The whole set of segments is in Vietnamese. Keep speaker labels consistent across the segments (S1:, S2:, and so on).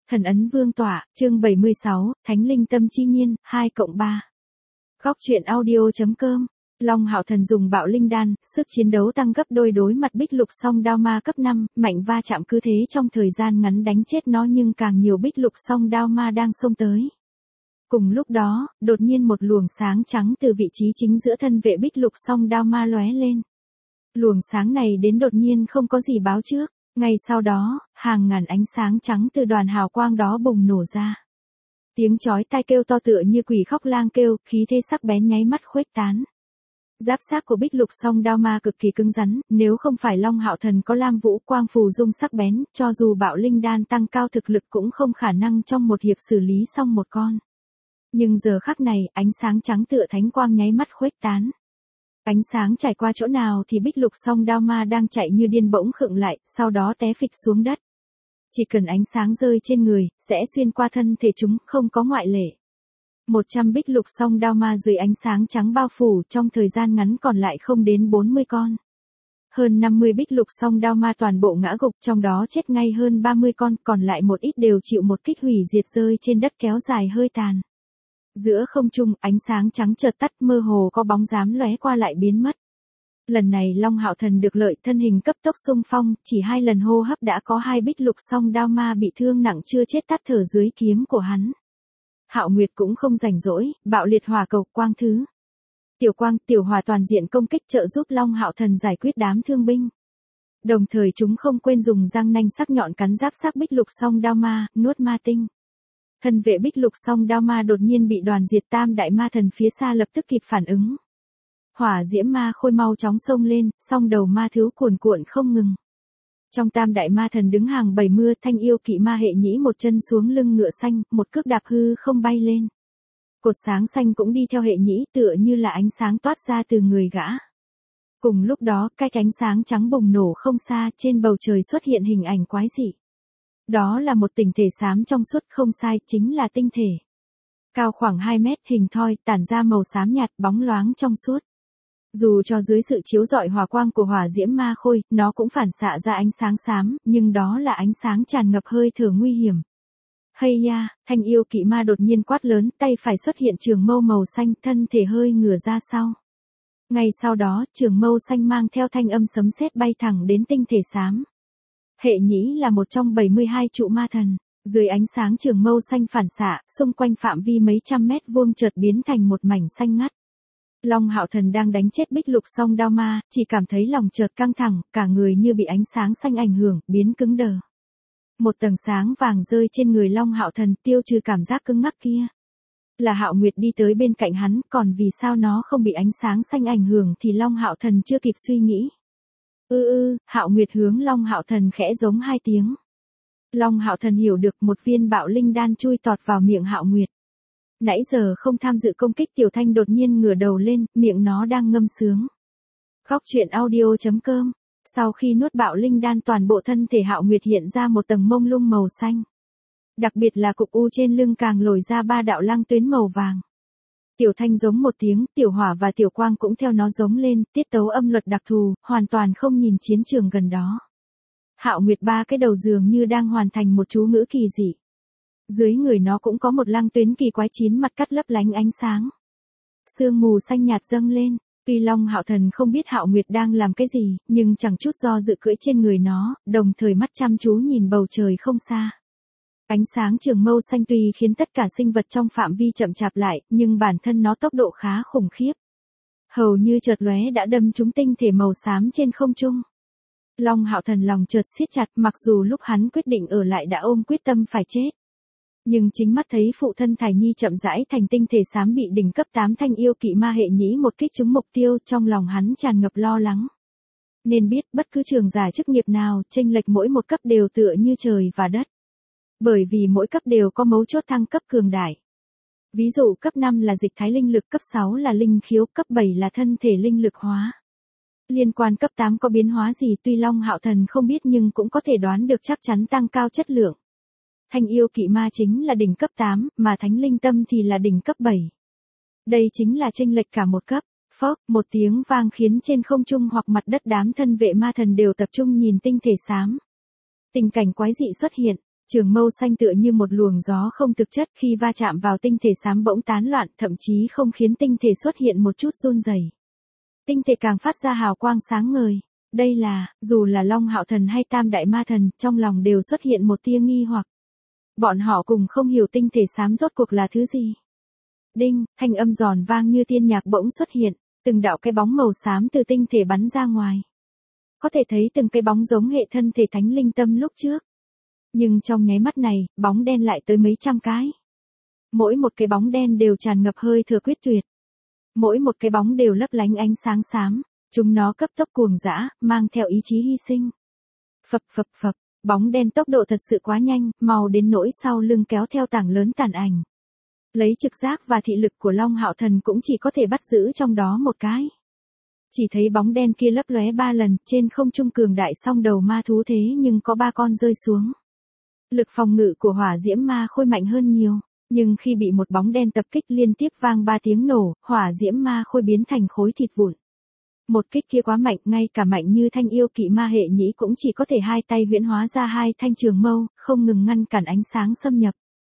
S1: Thần ấn vương tọa, chương 76, Thánh linh tâm chi nhiên, 2+3. Góc truyện audio.com. Long Hạo Thần dùng bạo linh đan, sức chiến đấu tăng gấp đôi đối mặt bích lục song đao ma cấp 5, mạnh va chạm cứ thế trong thời gian ngắn đánh chết nó nhưng càng nhiều bích lục song đao ma đang xông tới. Cùng lúc đó, đột nhiên một luồng sáng trắng từ vị trí chính giữa thân vệ bích lục song đao ma lóe lên. Luồng sáng này đến đột nhiên không có gì báo trước. Ngay sau đó, hàng ngàn ánh sáng trắng từ đoàn hào quang đó bùng nổ ra. Tiếng chói tai kêu to tựa như quỷ khóc lang kêu, khí thế sắc bén nháy mắt khuếch tán. Giáp xác của bích lục song đao ma cực kỳ cứng rắn, nếu không phải Long Hạo Thần có Lam Vũ Quang phù dung sắc bén, cho dù bạo linh đan tăng cao thực lực cũng không khả năng trong một hiệp xử lý xong một con. Nhưng giờ khắc này, ánh sáng trắng tựa thánh quang nháy mắt khuếch tán. Ánh sáng trải qua chỗ nào thì bích lục song đao ma đang chạy như điên bỗng khựng lại, sau đó té phịch xuống đất. Chỉ cần ánh sáng rơi trên người, sẽ xuyên qua thân thể chúng, không có ngoại lệ. 100 bích lục song đao ma dưới ánh sáng trắng bao phủ, trong thời gian ngắn còn lại không đến 40 con. Hơn 50 bích lục song đao ma toàn bộ ngã gục, trong đó chết ngay hơn 30 con, còn lại một ít đều chịu một kích hủy diệt rơi trên đất kéo dài hơi tàn. Giữa không trung, ánh sáng trắng chợt tắt, mơ hồ có bóng dáng lóe qua lại biến mất. Lần này Long Hạo Thần được lợi, thân hình cấp tốc xung phong, chỉ 2 lần hô hấp đã có 2 bích lục song đao ma bị thương nặng chưa chết tắt thở dưới kiếm của hắn. Hạo Nguyệt cũng không rảnh rỗi, bạo liệt hỏa cầu quang thứ. Tiểu quang, tiểu hỏa toàn diện công kích trợ giúp Long Hạo Thần giải quyết đám thương binh. Đồng thời chúng không quên dùng răng nanh sắc nhọn cắn giáp xác bích lục song đao ma, nuốt ma tinh. Thân vệ bích lục song đao ma đột nhiên bị đoàn diệt tam đại ma thần phía xa lập tức kịp phản ứng. Hỏa diễm ma khôi mau chóng xông lên, song đầu ma thứ cuồn cuộn không ngừng. Trong tam đại ma thần đứng hàng 70, thanh yêu kỵ ma hệ nhĩ một chân xuống lưng ngựa xanh, một cước đạp hư không bay lên. Cột sáng xanh cũng đi theo hệ nhĩ tựa như là ánh sáng toát ra từ người gã. Cùng lúc đó, cái ánh sáng trắng bùng nổ không xa, trên bầu trời xuất hiện hình ảnh quái dị. Đó là một tinh thể xám trong suốt, không sai, chính là tinh thể. Cao khoảng 2 mét, hình thoi, tản ra màu xám nhạt, bóng loáng trong suốt. Dù cho dưới sự chiếu rọi hỏa quang của hỏa diễm ma khôi, nó cũng phản xạ ra ánh sáng xám, nhưng đó là ánh sáng tràn ngập hơi thở nguy hiểm. Hay ya, thanh yêu kỵ ma đột nhiên quát lớn, tay phải xuất hiện trường mâu màu xanh, thân thể hơi ngửa ra sau. Ngay sau đó, trường mâu xanh mang theo thanh âm sấm sét bay thẳng đến tinh thể xám. Hệ nhĩ là một trong 72 trụ ma thần, dưới ánh sáng trường mâu xanh phản xạ, xung quanh phạm vi mấy trăm mét vuông chợt biến thành một mảnh xanh ngắt. Long Hạo Thần đang đánh chết bích lục song đao ma, chỉ cảm thấy lòng chợt căng thẳng, cả người như bị ánh sáng xanh ảnh hưởng, biến cứng đờ. Một tầng sáng vàng rơi trên người Long Hạo Thần, tiêu trừ cảm giác cứng ngắc kia. Là Hạo Nguyệt đi tới bên cạnh hắn, còn vì sao nó không bị ánh sáng xanh ảnh hưởng thì Long Hạo Thần chưa kịp suy nghĩ. Hạo Nguyệt hướng Long Hạo Thần khẽ giống 2 tiếng. Long Hạo Thần hiểu được, một viên bạo linh đan chui tọt vào miệng Hạo Nguyệt. Nãy giờ không tham dự công kích Tiểu Thanh đột nhiên ngửa đầu lên, miệng nó đang ngâm sướng. Góc truyện audio.com. Sau khi nuốt bạo linh đan toàn bộ thân thể Hạo Nguyệt hiện ra một tầng mông lung màu xanh. Đặc biệt là cục u trên lưng càng lồi ra 3 đạo lăng tuyến màu vàng. Tiểu Thanh giống một tiếng, tiểu hỏa và tiểu quang cũng theo nó giống lên, tiết tấu âm luật đặc thù, hoàn toàn không nhìn chiến trường gần đó. Hạo Nguyệt 3 cái đầu dường như đang hoàn thành một chú ngữ kỳ dị. Dưới người nó cũng có một lăng tuyến kỳ quái 9 mặt cắt lấp lánh ánh sáng. Sương mù xanh nhạt dâng lên, tuy Long Hạo Thần không biết Hạo Nguyệt đang làm cái gì, nhưng chẳng chút do dự cưỡi trên người nó, đồng thời mắt chăm chú nhìn bầu trời không xa. Ánh sáng trường mâu xanh tuy khiến tất cả sinh vật trong phạm vi chậm chạp lại, nhưng bản thân nó tốc độ khá khủng khiếp. Hầu như chợt lóe đã đâm trúng tinh thể màu xám trên không trung. Long Hạo Thần lòng chợt siết chặt, mặc dù lúc hắn quyết định ở lại đã ôm quyết tâm phải chết. Nhưng chính mắt thấy phụ thân Thải Nhi chậm rãi thành tinh thể xám bị đỉnh cấp 8 thanh yêu kỵ ma hệ nhĩ một kích trúng mục tiêu, trong lòng hắn tràn ngập lo lắng. Nên biết bất cứ trường giả chức nghiệp nào, chênh lệch mỗi một cấp đều tựa như trời và đất. Bởi vì mỗi cấp đều có mấu chốt thăng cấp cường đại. Ví dụ cấp 5 là dịch thái linh lực, cấp 6 là linh khiếu, cấp 7 là thân thể linh lực hóa. Liên quan cấp 8 có biến hóa gì tuy Long Hạo Thần không biết nhưng cũng có thể đoán được chắc chắn tăng cao chất lượng. Thanh yêu kỵ ma chính là đỉnh cấp 8, mà thánh linh tâm thì là đỉnh cấp 7. Đây chính là chênh lệch cả một cấp. Phốc, một tiếng vang khiến trên không trung hoặc mặt đất đám thân vệ ma thần đều tập trung nhìn tinh thể xám. Tình cảnh quái dị xuất hiện. Trường mâu xanh tựa như một luồng gió không thực chất, khi va chạm vào tinh thể xám bỗng tán loạn, thậm chí không khiến tinh thể xuất hiện một chút run rẩy. Tinh thể càng phát ra hào quang sáng ngời. Đây là, dù là Long Hạo Thần hay Tam Đại Ma Thần, trong lòng đều xuất hiện một tia nghi hoặc. Bọn họ cùng không hiểu tinh thể xám rốt cuộc là thứ gì. Đinh, thanh âm giòn vang như tiên nhạc bỗng xuất hiện, từng đạo cái bóng màu xám từ tinh thể bắn ra ngoài. Có thể thấy từng cái bóng giống hệ thân thể Thánh Linh Tâm lúc trước. Nhưng trong nháy mắt này, bóng đen lại tới mấy trăm cái. Mỗi một cái bóng đen đều tràn ngập hơi thừa quyết tuyệt. Mỗi một cái bóng đều lấp lánh ánh sáng xám, chúng nó cấp tốc cuồng dã, mang theo ý chí hy sinh. Phập phập phập, bóng đen tốc độ thật sự quá nhanh, mau đến nỗi sau lưng kéo theo tảng lớn tàn ảnh. Lấy trực giác và thị lực của Long Hạo Thần cũng chỉ có thể bắt giữ trong đó một cái. Chỉ thấy bóng đen kia lấp lóe 3 lần, trên không trung cường đại song đầu ma thú thế nhưng có 3 con rơi xuống. Lực phòng ngự của hỏa diễm ma khôi mạnh hơn nhiều, nhưng khi bị một bóng đen tập kích liên tiếp vang 3 tiếng nổ, hỏa diễm ma khôi biến thành khối thịt vụn. Một kích kia quá mạnh, ngay cả mạnh như Thanh Yêu Kỵ Ma hệ nhĩ cũng chỉ có thể hai tay huyễn hóa ra 2 thanh trường mâu, không ngừng ngăn cản ánh sáng xâm nhập.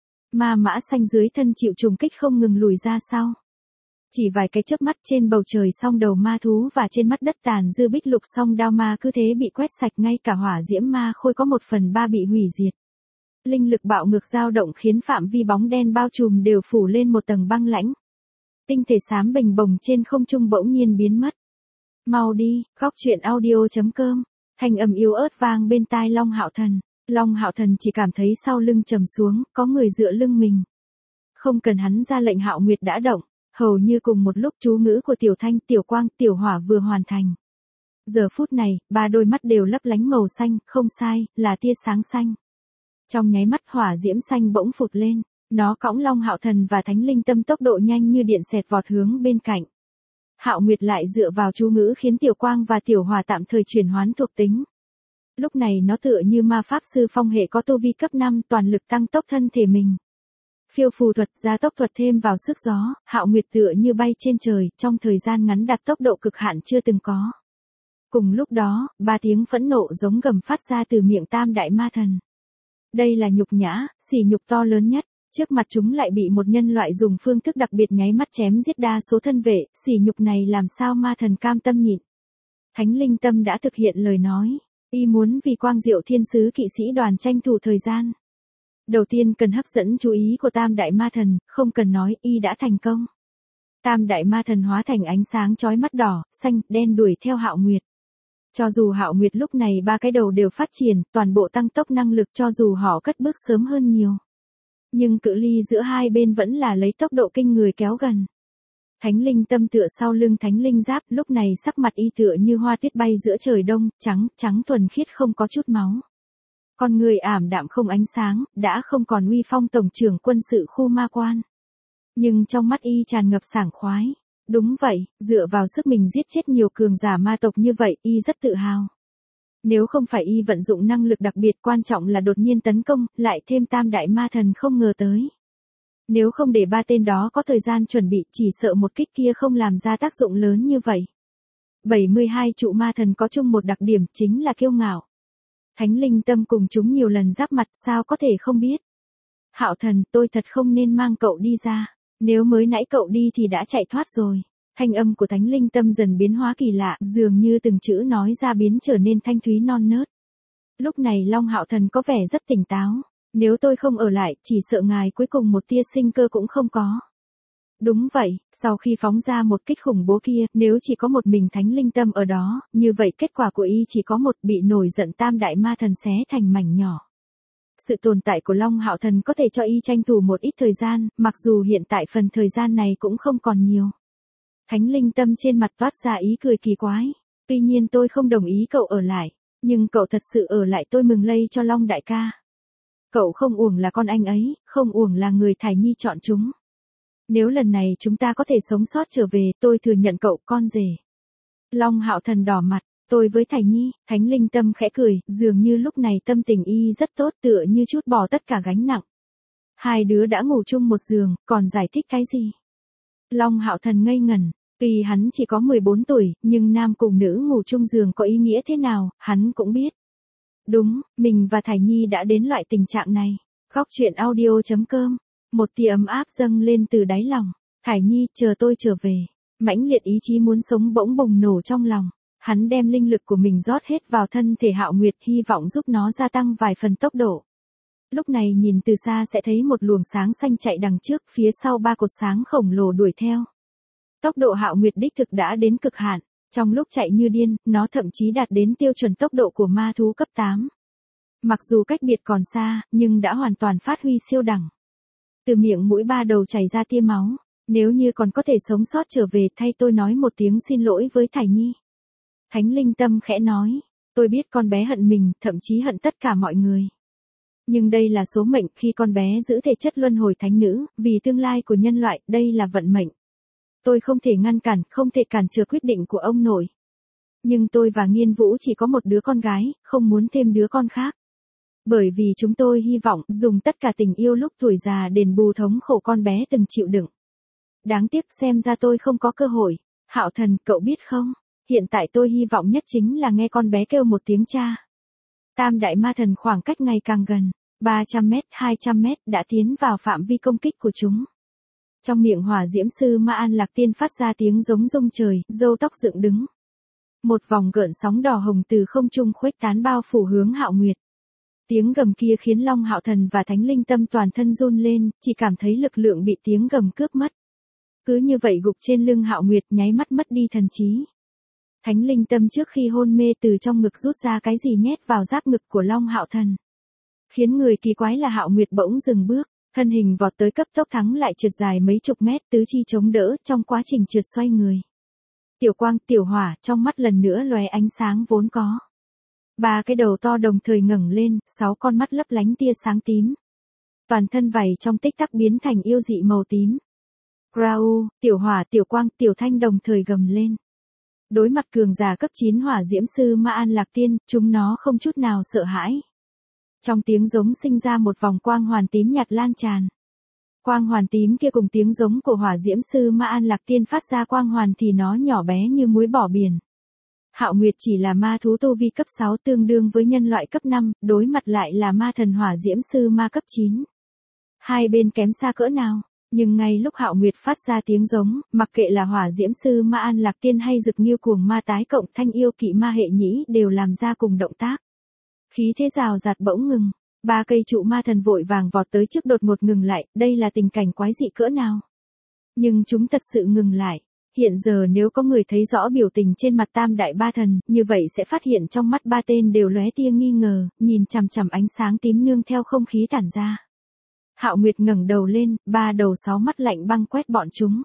S1: Ma mã xanh dưới thân chịu trùng kích không ngừng lùi ra sau. Chỉ vài cái chớp mắt trên bầu trời song đầu ma thú và trên mắt đất tàn dư bích lục song đao ma cứ thế bị quét sạch, ngay cả hỏa diễm ma khôi có 1/3 bị hủy diệt. Linh lực bạo ngược dao động khiến phạm vi bóng đen bao trùm đều phủ lên một tầng băng lãnh. Tinh thể xám bình bồng trên không trung bỗng nhiên biến mất. Mau đi, góc truyện audio.com. Thanh âm yếu ớt vang bên tai Long Hạo Thần. Long Hạo Thần chỉ cảm thấy sau lưng trầm xuống, có người dựa lưng mình. Không cần hắn ra lệnh, Hạo Nguyệt đã động. Hầu như cùng một lúc chú ngữ của Tiểu Thanh, Tiểu Quang, Tiểu Hỏa vừa hoàn thành. Giờ phút này, 3 đôi mắt đều lấp lánh màu xanh, không sai, là tia sáng xanh. Trong nháy mắt hỏa diễm xanh bỗng phụt lên, nó cõng Long Hạo Thần và Thánh Linh Tâm tốc độ nhanh như điện xẹt vọt hướng bên cạnh. Hạo Nguyệt lại dựa vào chú ngữ khiến Tiểu Quang và Tiểu Hỏa tạm thời chuyển hoán thuộc tính. Lúc này nó tựa như ma pháp sư phong hệ có tu vi cấp 5, toàn lực tăng tốc thân thể mình. Phiêu phù thuật, gia tốc thuật thêm vào sức gió, Hạo Nguyệt tựa như bay trên trời, trong thời gian ngắn đạt tốc độ cực hạn chưa từng có. Cùng lúc đó, 3 tiếng phẫn nộ giống gầm phát ra từ miệng Tam Đại Ma Thần. Đây là nhục nhã, sỉ nhục to lớn nhất, trước mặt chúng lại bị một nhân loại dùng phương thức đặc biệt nháy mắt chém giết đa số thân vệ, sỉ nhục này làm sao ma thần cam tâm nhịn. Thánh Linh Tâm đã thực hiện lời nói, y muốn vì Quang Diệu Thiên Sứ kỵ sĩ đoàn tranh thủ thời gian. Đầu tiên cần hấp dẫn chú ý của Tam Đại Ma Thần, không cần nói, y đã thành công. Tam Đại Ma Thần hóa thành ánh sáng chói mắt đỏ, xanh, đen đuổi theo Hạo Nguyệt. Cho dù Hạo Nguyệt lúc này 3 cái đầu đều phát triển, toàn bộ tăng tốc năng lực, cho dù họ cất bước sớm hơn nhiều. Nhưng cự ly giữa hai bên vẫn là lấy tốc độ kinh người kéo gần. Thánh Linh Tâm tựa sau lưng Thánh Linh Giáp, lúc này sắc mặt y tựa như hoa tuyết bay giữa trời đông, trắng thuần khiết không có chút máu. Con người ảm đạm không ánh sáng, đã không còn uy phong tổng trưởng quân sự khu ma quan. Nhưng trong mắt y tràn ngập sảng khoái. Đúng vậy, dựa vào sức mình giết chết nhiều cường giả ma tộc như vậy, y rất tự hào. Nếu không phải y vận dụng năng lực đặc biệt, quan trọng là đột nhiên tấn công, lại thêm Tam Đại Ma Thần không ngờ tới. Nếu không để 3 tên đó có thời gian chuẩn bị, chỉ sợ một kích kia không làm ra tác dụng lớn như vậy. 72 trụ ma thần có chung một đặc điểm, chính là kiêu ngạo. Thánh Linh Tâm cùng chúng nhiều lần giáp mặt, sao có thể không biết. Hạo Thần, tôi thật không nên mang cậu đi ra. Nếu mới nãy cậu đi thì đã chạy thoát rồi. Thanh âm của Thánh Linh Tâm dần biến hóa kỳ lạ, dường như từng chữ nói ra biến trở nên thanh thúy non nớt. Lúc này Long Hạo Thần có vẻ rất tỉnh táo. Nếu tôi không ở lại, chỉ sợ ngài cuối cùng một tia sinh cơ cũng không có. Đúng vậy, sau khi phóng ra một kích khủng bố kia, nếu chỉ có một mình Thánh Linh Tâm ở đó, như vậy kết quả của y chỉ có một, bị nổi giận Tam Đại Ma Thần xé thành mảnh nhỏ. Sự tồn tại của Long Hạo Thần có thể cho y tranh thủ một ít thời gian, mặc dù hiện tại phần thời gian này cũng không còn nhiều. Thánh Linh Tâm trên mặt toát ra ý cười kỳ quái. Tuy nhiên tôi không đồng ý cậu ở lại, nhưng cậu thật sự ở lại tôi mừng lây cho Long đại ca. Cậu không uổng là con anh ấy, không uổng là người Thải Nhi chọn chúng. Nếu lần này chúng ta có thể sống sót trở về, tôi thừa nhận cậu con rể. Long Hạo Thần đỏ mặt, tôi với Thải Nhi. Thánh Linh Tâm khẽ cười, dường như lúc này tâm tình y rất tốt, tựa như chút bỏ tất cả gánh nặng. Hai đứa đã ngủ chung một giường, còn giải thích cái gì? Long Hạo Thần ngây ngẩn, tuy hắn chỉ có 14 tuổi, nhưng nam cùng nữ ngủ chung giường có ý nghĩa thế nào, hắn cũng biết. Đúng, mình và Thải Nhi đã đến loại tình trạng này. Góc chuyện audio.com. Một tia ấm áp dâng lên từ đáy lòng. Thải Nhi, chờ tôi trở về. Mãnh liệt ý chí muốn sống bỗng bùng nổ trong lòng. Hắn đem linh lực của mình rót hết vào thân thể Hạo Nguyệt, hy vọng giúp nó gia tăng vài phần tốc độ. Lúc này nhìn từ xa sẽ thấy một luồng sáng xanh chạy đằng trước, phía sau 3 cột sáng khổng lồ đuổi theo. Tốc độ Hạo Nguyệt đích thực đã đến cực hạn. Trong lúc chạy như điên, nó thậm chí đạt đến tiêu chuẩn tốc độ của ma thú cấp 8. Mặc dù cách biệt còn xa, nhưng đã hoàn toàn phát huy siêu đẳng. Từ miệng mũi 3 đầu chảy ra tia máu. Nếu như còn có thể sống sót trở về, thay tôi nói một tiếng xin lỗi với Thải Nhi. Thánh Linh Tâm khẽ nói, tôi biết con bé hận mình, thậm chí hận tất cả mọi người. Nhưng đây là số mệnh, khi con bé giữ thể chất luân hồi thánh nữ, vì tương lai của nhân loại, đây là vận mệnh. Tôi không thể ngăn cản, không thể cản trở quyết định của ông nội. Nhưng tôi và Nghiên Vũ chỉ có một đứa con gái, không muốn thêm đứa con khác. Bởi vì chúng tôi hy vọng dùng tất cả tình yêu lúc tuổi già đền bù thống khổ con bé từng chịu đựng. Đáng tiếc xem ra tôi không có cơ hội. Hạo Thần, cậu biết không? Hiện tại tôi hy vọng nhất chính là nghe con bé kêu một tiếng cha. Tam đại ma thần khoảng cách ngày càng gần. 300 mét, 200 mét đã tiến vào phạm vi công kích của chúng. Trong miệng Hỏa Diễm Sư Ma An Lạc Tiên phát ra tiếng giống rung trời, râu tóc dựng đứng. Một vòng gợn sóng đỏ hồng từ không trung khuếch tán bao phủ hướng Hạo Nguyệt. Tiếng gầm kia khiến Long Hạo Thần và Thánh Linh Tâm toàn thân run lên, chỉ cảm thấy lực lượng bị tiếng gầm cướp mất. Cứ như vậy gục trên lưng Hạo Nguyệt, nháy mắt mất đi thần trí. Thánh Linh Tâm trước khi hôn mê từ trong ngực rút ra cái gì nhét vào giáp ngực của Long Hạo Thần. Khiến người kỳ quái là Hạo Nguyệt bỗng dừng bước, thân hình vọt tới cấp tốc thắng lại trượt dài mấy chục mét, tứ chi chống đỡ trong quá trình trượt xoay người. Tiểu quang, tiểu hỏa, trong mắt lần nữa lóe ánh sáng vốn có. 3 cái đầu to đồng thời ngẩng lên, 6 con mắt lấp lánh tia sáng tím. Toàn thân vảy trong tích tắc biến thành yêu dị màu tím. Grau, tiểu hỏa, tiểu quang, tiểu thanh đồng thời gầm lên. Đối mặt cường giả cấp 9 Hỏa Diễm Sư Ma An Lạc Tiên, chúng nó không chút nào sợ hãi. Trong tiếng giống sinh ra một vòng quang hoàn tím nhạt lan tràn. Quang hoàn tím kia cùng tiếng giống của Hỏa Diễm Sư Ma An Lạc Tiên phát ra quang hoàn thì nó nhỏ bé như muối bỏ biển. Hạo Nguyệt chỉ là ma thú tu vi cấp 6 tương đương với nhân loại cấp 5, đối mặt lại là ma thần Hỏa Diễm Sư Ma cấp 9. Hai bên kém xa cỡ nào, nhưng ngay lúc Hạo Nguyệt phát ra tiếng giống, mặc kệ là Hỏa Diễm Sư Ma An Lạc Tiên hay Dực Nghiêu Cuồng Ma Tái cộng Thanh Yêu Kỵ Ma Hệ Nhĩ đều làm ra cùng động tác. Khí thế rào rạt bỗng ngừng, 3 cây trụ ma thần vội vàng vọt tới trước đột ngột ngừng lại, đây là tình cảnh quái dị cỡ nào. Nhưng chúng thật sự ngừng lại. Hiện giờ nếu có người thấy rõ biểu tình trên mặt tam đại ba thần, như vậy sẽ phát hiện trong mắt 3 tên đều lóe tia nghi ngờ, nhìn chằm chằm ánh sáng tím nương theo không khí tản ra. Hạo Nguyệt ngẩng đầu lên, 3 đầu 6 mắt lạnh băng quét bọn chúng.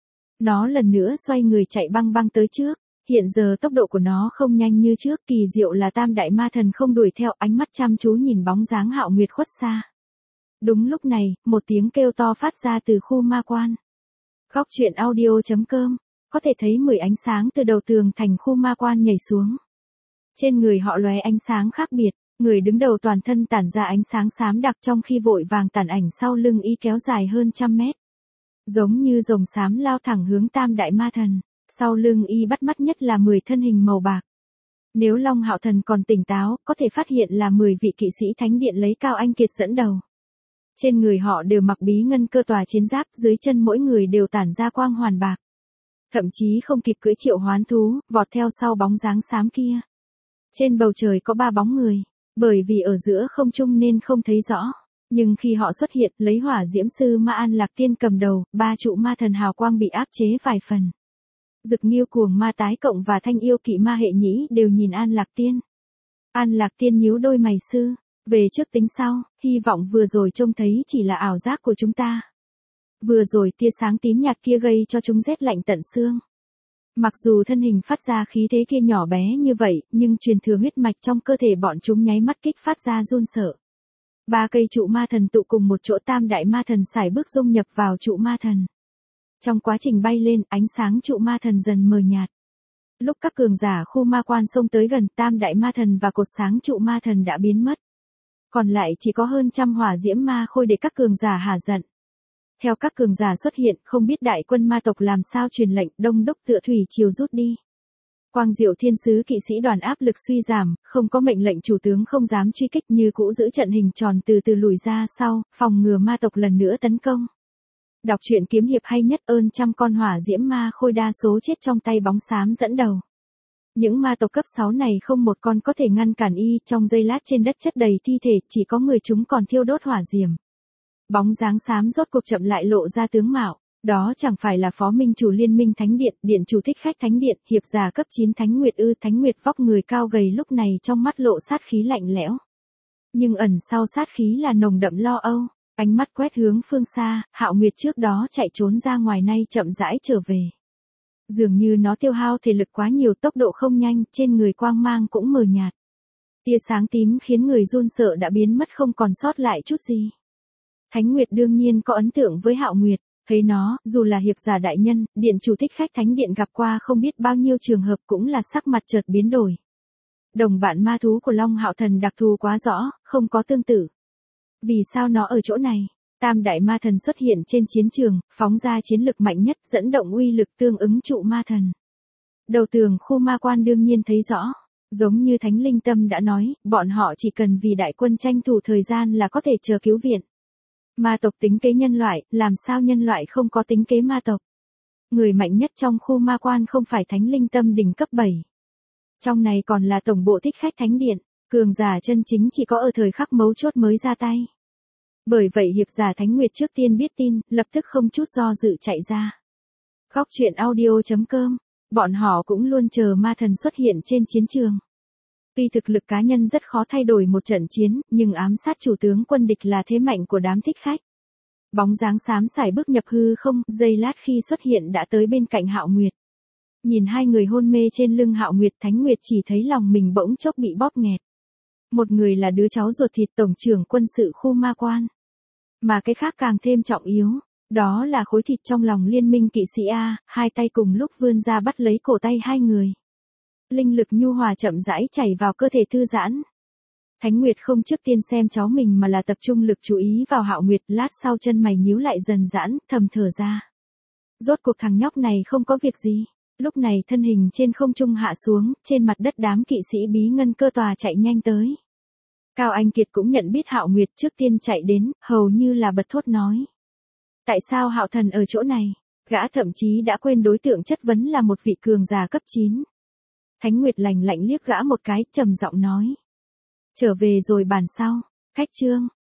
S1: Nó lần nữa xoay người chạy băng băng tới trước. Hiện giờ tốc độ của nó không nhanh như trước, kỳ diệu là tam đại ma thần không đuổi theo, ánh mắt chăm chú nhìn bóng dáng Hạo Nguyệt khuất xa. Đúng lúc này, một tiếng kêu to phát ra từ khu ma quan. Góc chuyện audio.com, có thể thấy 10 ánh sáng từ đầu tường thành khu ma quan nhảy xuống. Trên người họ lóe ánh sáng khác biệt, người đứng đầu toàn thân tản ra ánh sáng xám đặc trong khi vội vàng tản ảnh sau lưng y kéo dài hơn 100 mét. Giống như rồng xám lao thẳng hướng tam đại ma thần. Sau lưng y bắt mắt nhất là 10 thân hình màu bạc. Nếu Long Hạo Thần còn tỉnh táo, có thể phát hiện là 10 vị kỵ sĩ thánh điện lấy Cao Anh Kiệt dẫn đầu. Trên người họ đều mặc bí ngân cơ tòa chiến giáp, dưới chân mỗi người đều tản ra quang hoàn bạc. Thậm chí không kịp cưỡi triệu hoán thú, vọt theo sau bóng dáng xám kia. Trên bầu trời có 3 bóng người, bởi vì ở giữa không trung nên không thấy rõ. Nhưng khi họ xuất hiện, lấy Hỏa Diễm Sư Ma An Lạc Tiên cầm đầu, 3 trụ ma thần hào quang bị áp chế vài phần. Dực Nghiêu Cuồng Ma Tái cộng và Thanh Yêu Kỵ Ma Hệ Nhĩ đều nhìn An Lạc Tiên. An Lạc Tiên nhíu đôi mày sư, về trước tính sau, hy vọng vừa rồi trông thấy chỉ là ảo giác của chúng ta. Vừa rồi tia sáng tím nhạt kia gây cho chúng rét lạnh tận xương. Mặc dù thân hình phát ra khí thế kia nhỏ bé như vậy, nhưng truyền thừa huyết mạch trong cơ thể bọn chúng nháy mắt kích phát ra run sợ. 3 cây trụ ma thần tụ cùng một chỗ, tam đại ma thần sải bước dung nhập vào trụ ma thần. Trong quá trình bay lên, ánh sáng trụ ma thần dần mờ nhạt. Lúc các cường giả khu ma quan xông tới gần, tam đại ma thần và cột sáng trụ ma thần đã biến mất. Còn lại chỉ có hơn 100 hỏa diễm ma khôi để các cường giả hả giận. Theo các cường giả xuất hiện, không biết đại quân ma tộc làm sao truyền lệnh, đông đúc tựa thủy triều rút đi. Quang Diệu Thiên sứ kỵ sĩ đoàn áp lực suy giảm, không có mệnh lệnh chủ tướng không dám truy kích như cũ giữ trận hình tròn từ từ lùi ra sau, phòng ngừa ma tộc lần nữa tấn công. Đọc truyện kiếm hiệp hay nhất ơn trăm con hỏa diễm ma khôi đa số chết trong tay bóng xám dẫn đầu. Những ma tộc cấp 6 này không một con có thể ngăn cản y, trong giây lát trên đất chất đầy thi thể, chỉ có người chúng còn thiêu đốt hỏa diệm. Bóng dáng xám rốt cuộc chậm lại lộ ra tướng mạo, đó chẳng phải là phó minh chủ liên minh thánh điện, điện chủ thích khách thánh điện, hiệp giả cấp 9 Thánh Nguyệt ư. Thánh Nguyệt vóc người cao gầy lúc này trong mắt lộ sát khí lạnh lẽo. Nhưng ẩn sau sát khí là nồng đậm lo âu, ánh mắt quét hướng phương xa, Hạo Nguyệt trước đó chạy trốn ra ngoài nay chậm rãi trở về. Dường như nó tiêu hao thể lực quá nhiều, tốc độ không nhanh, trên người quang mang cũng mờ nhạt. Tia sáng tím khiến người run sợ đã biến mất không còn sót lại chút gì. Thánh Nguyệt đương nhiên có ấn tượng với Hạo Nguyệt, thấy nó, dù là hiệp giả đại nhân, điện chủ thích khách thánh điện gặp qua không biết bao nhiêu trường hợp cũng là sắc mặt chợt biến đổi. Đồng bạn ma thú của Long Hạo Thần đặc thù quá rõ, không có tương tự. Vì sao nó ở chỗ này? Tam đại ma thần xuất hiện trên chiến trường, phóng ra chiến lực mạnh nhất, dẫn động uy lực tương ứng trụ ma thần. Đầu tường khu ma quan đương nhiên thấy rõ, giống như Thánh Linh Tâm đã nói, bọn họ chỉ cần vì đại quân tranh thủ thời gian là có thể chờ cứu viện. Ma tộc tính kế nhân loại, làm sao nhân loại không có tính kế ma tộc? Người mạnh nhất trong khu ma quan không phải Thánh Linh Tâm đỉnh cấp 7. Trong này còn là tổng bộ thích khách thánh điện, cường giả chân chính chỉ có ở thời khắc mấu chốt mới ra tay. Bởi vậy hiệp giả Thánh Nguyệt trước tiên biết tin, lập tức không chút do dự chạy ra. Góc truyện audio.com, bọn họ cũng luôn chờ ma thần xuất hiện trên chiến trường. Tuy thực lực cá nhân rất khó thay đổi một trận chiến, nhưng ám sát chủ tướng quân địch là thế mạnh của đám thích khách. Bóng dáng xám xài bước nhập hư không, giây lát khi xuất hiện đã tới bên cạnh Hạo Nguyệt. Nhìn hai người hôn mê trên lưng Hạo Nguyệt, Thánh Nguyệt chỉ thấy lòng mình bỗng chốc bị bóp nghẹt. Một người là đứa cháu ruột thịt tổng trưởng quân sự khu ma quan. Mà cái khác càng thêm trọng yếu, đó là khối thịt trong lòng liên minh kỵ sĩ A, hai tay cùng lúc vươn ra bắt lấy cổ tay hai người. Linh lực nhu hòa chậm rãi chảy vào cơ thể thư giãn. Thánh Nguyệt không trước tiên xem cháu mình mà là tập trung lực chú ý vào Hạo Nguyệt, lát sau chân mày nhíu lại dần giãn, thầm thở ra. Rốt cuộc thằng nhóc này không có việc gì. Lúc này thân hình trên không trung hạ xuống, trên mặt đất đám kỵ sĩ bí ngân cơ tòa chạy nhanh tới. Cao Anh Kiệt cũng nhận biết Hạo Nguyệt trước tiên chạy đến, hầu như là bật thốt nói. Tại sao Hạo Thần ở chỗ này? Gã thậm chí đã quên đối tượng chất vấn là một vị cường giả cấp 9. Thánh Nguyệt lạnh lạnh liếc gã một cái, trầm giọng nói. Trở về rồi bàn sau. Khách chương.